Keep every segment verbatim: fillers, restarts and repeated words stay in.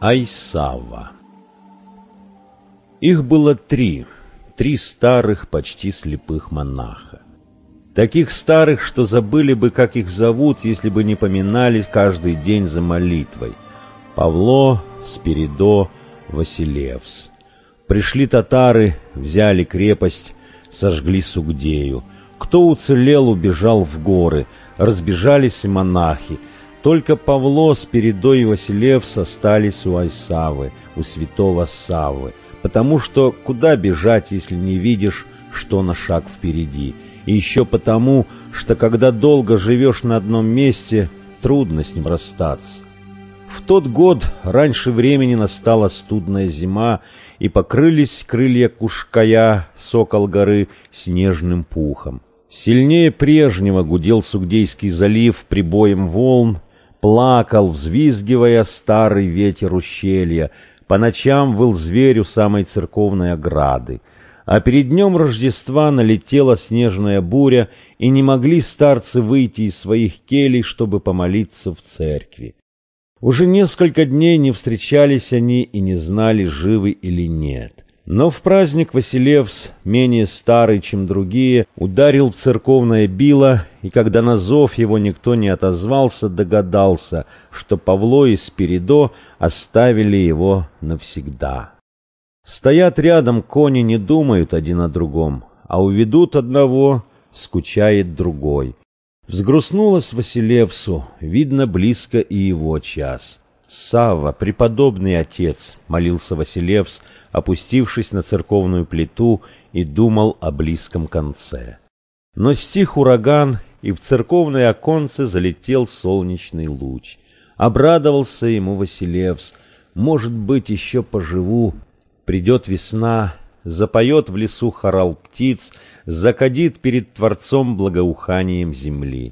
Айсава. Их было три, три старых, почти слепых монаха. Таких старых, что забыли бы, как их зовут, если бы не поминали каждый день за молитвой. Павло, Спиридо, Василевс. Пришли татары, взяли крепость, сожгли Сугдею. Кто уцелел, убежал в горы, разбежались и монахи. Только Павло, Спиридо и Василевс остались у Айсавы, у святого Саввы, потому что куда бежать, если не видишь, что на шаг впереди, и еще потому, что когда долго живешь на одном месте, трудно с ним расстаться. В тот год раньше времени настала студная зима, и покрылись крылья Кушкая, сокол горы, снежным пухом. Сильнее прежнего гудел Сугдейский залив прибоем волн, плакал, взвизгивая старый ветер ущелья, по ночам выл зверь у самой церковной ограды. А перед днем Рождества налетела снежная буря, и не могли старцы выйти из своих келей, чтобы помолиться в церкви. Уже несколько дней не встречались они и не знали, живы или нет. Но в праздник Василевс, менее старый, чем другие, ударил в церковное било, и когда на зов его никто не отозвался, догадался, что Павло и Спиридо оставили его навсегда. Стоят рядом кони, не думают один о другом, а уведут одного, скучает другой. Взгрустнулось Василевсу, видно, близко и его час. «Савва, преподобный отец», — молился Василевс, опустившись на церковную плиту, и думал о близком конце. Но стих ураган, и в церковное оконце залетел солнечный луч. Обрадовался ему Василевс: «Может быть, еще поживу. Придет весна, запоет в лесу хорал птиц, закадит перед Творцом благоуханием земли.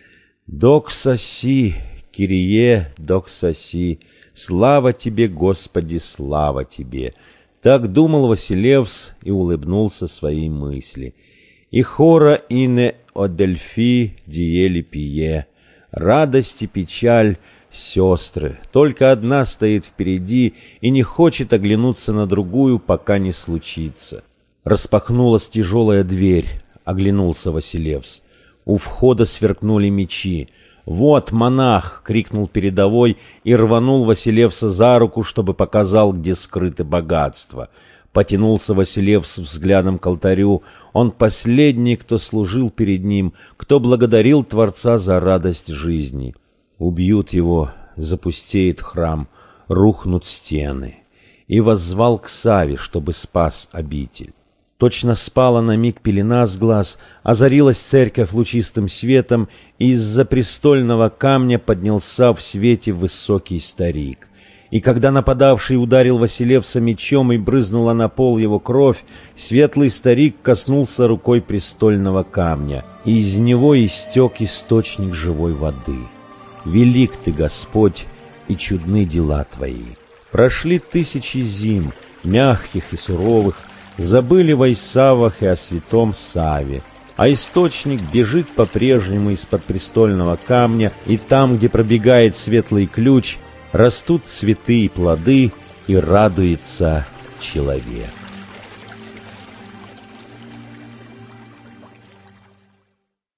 Докса си, Кирие, докса си, слава тебе, Господи, слава тебе». Так думал Василевс и улыбнулся своей мысли. «И хора ине одельфи диели пие». Радость и печаль, сестры, только одна стоит впереди и не хочет оглянуться на другую, пока не случится. Распахнулась тяжелая дверь, оглянулся Василевс. У входа сверкнули мечи. «Вот монах!» — крикнул передовой и рванул Василевса за руку, чтобы показал, где скрыты богатства. Потянулся Василевс взглядом к алтарю. Он последний, кто служил перед ним, кто благодарил Творца за радость жизни. Убьют его, запустеет храм, рухнут стены. И воззвал к Савве, чтобы спас обитель. Точно спала на миг пелена с глаз, озарилась церковь лучистым светом, и из-за престольного камня поднялся в свете высокий старик. И когда нападавший ударил Василевса мечом и брызнула на пол его кровь, светлый старик коснулся рукой престольного камня, и из него истек источник живой воды. «Велик ты, Господь, и чудны дела твои». Прошли тысячи зим, мягких и суровых, забыли в Айсавах и о святом Савве, а источник бежит по-прежнему из-под престольного камня, и там, где пробегает светлый ключ, растут цветы и плоды, и радуется человек.